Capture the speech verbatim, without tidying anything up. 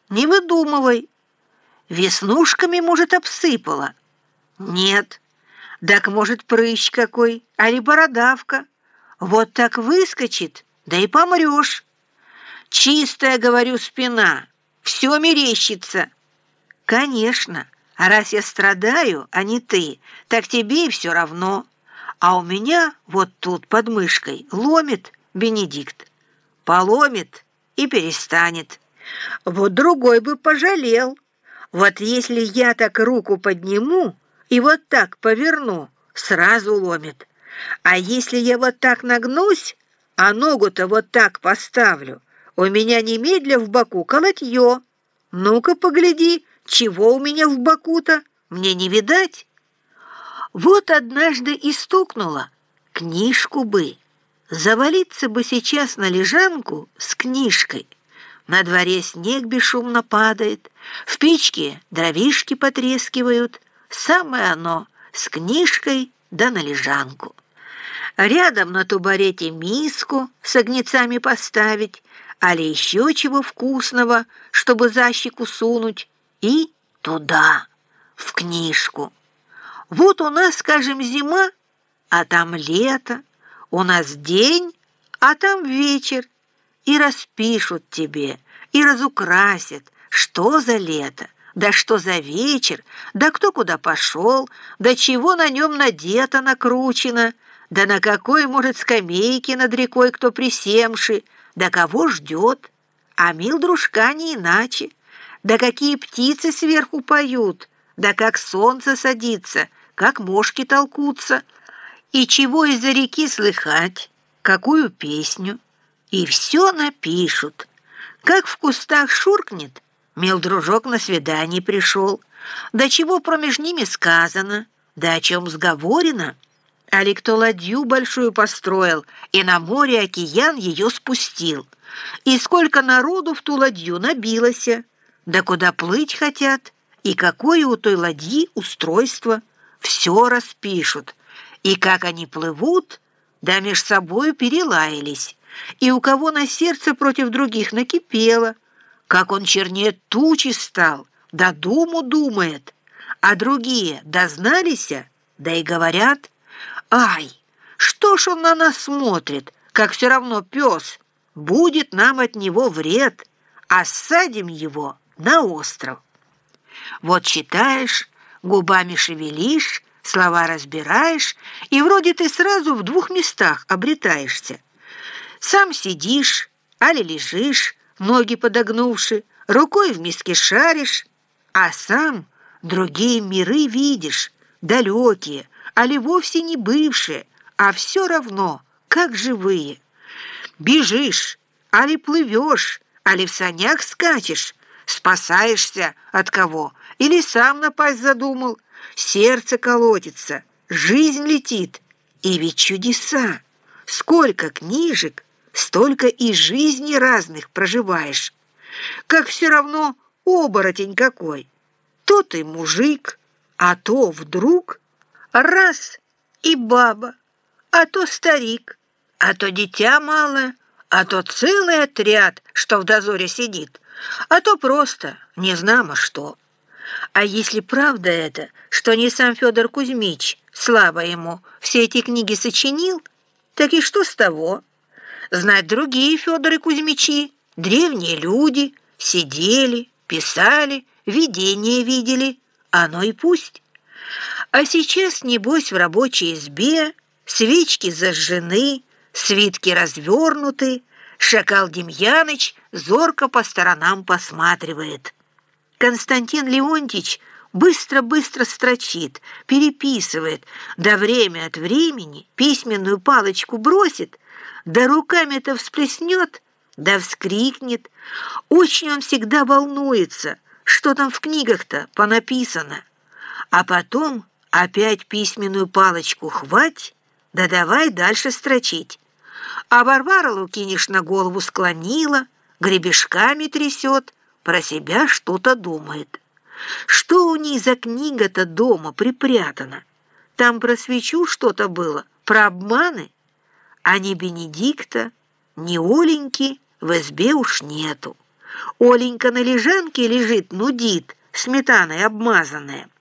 Не выдумывай. Веснушками, может, обсыпала? Нет. Так, может, прыщ какой, али бородавка. Вот так выскочит, да и помрешь. Чистая, говорю, спина, все мерещится. Конечно, а раз я страдаю, а не ты, так тебе и все равно. А у меня вот тут под мышкой ломит Бенедикт. Поломит и перестанет. Вот другой бы пожалел. Вот если я так руку подниму и вот так поверну, сразу ломит. А если я вот так нагнусь, а ногу-то вот так поставлю, у меня немедля в боку колотье. Ну-ка погляди, чего у меня в боку-то? Мне не видать. Вот однажды и стукнула. Книжку бы. Завалиться бы сейчас на лежанку с книжкой. На дворе снег бесшумно падает, в печке дровишки потрескивают. Самое оно с книжкой да на лежанку. Рядом на тубарете миску с огнецами поставить, али еще чего вкусного, чтобы за щеку сунуть, и туда, в книжку. Вот у нас, скажем, зима, а там лето, у нас день, а там вечер. И распишут тебе, и разукрасят, что за лето, да что за вечер, да кто куда пошел, да чего на нем надето накручено, да на какой, может, скамейке над рекой кто присемши, да кого ждет, а мил дружка не иначе, да какие птицы сверху поют, да как солнце садится, как мошки толкутся, и чего из-за реки слыхать, какую песню. И все напишут. Как в кустах шуркнет, мил дружок на свидание пришел, да чего промеж ними сказано, да о чем сговорено, али кто ладью большую построил и на море океан ее спустил, и сколько народу в ту ладью набилося, да куда плыть хотят, и какое у той ладьи устройство, все распишут, и как они плывут, да меж собою перелаялись, и у кого на сердце против других накипело, как он чернее тучи стал, да думу думает, а другие дозналися, да и говорят: «Ай, что ж он на нас смотрит, как все равно пес, будет нам от него вред, а ссадим его на остров». Вот читаешь, губами шевелишь, слова разбираешь, и вроде ты сразу в двух местах обретаешься. Сам сидишь, али лежишь, ноги подогнувши, рукой в миске шаришь, а сам другие миры видишь, далекие, али вовсе не бывшие, а все равно, как живые. Бежишь, али плывешь, али в санях скачешь, спасаешься от кого, или сам напасть задумал, сердце колотится, жизнь летит, и ведь чудеса. Сколько книжек, столько и жизней разных проживаешь. Как все равно оборотень какой. То ты мужик, а то вдруг раз и баба, а то старик, а то дитя малое, а то целый отряд, что в дозоре сидит, а то просто незнамо что. А если правда это, что не сам Федор Кузьмич, слава ему, все эти книги сочинил, так и что с того? Знать другие Федоры Кузьмичи, древние люди, сидели, писали, видения видели, оно и пусть. А сейчас, небось, в рабочей избе свечки зажжены, свитки развернуты, шакал Демьяныч зорко по сторонам посматривает. Константин Леонтьич быстро-быстро строчит, переписывает, да время от времени письменную палочку бросит, да руками-то всплеснет, да вскрикнет. Очень он всегда волнуется, что там в книгах-то понаписано. А потом опять письменную палочку хвать, да давай дальше строчить. А Варвара Лукинишна голову склонила, гребешками трясет, про себя что-то думает. Что у ней за книга-то дома припрятана? Там про свечу что-то было, про обманы? А ни Бенедикта, ни Оленьки в избе уж нету. Оленька на лежанке лежит, нудит, сметаной обмазанная.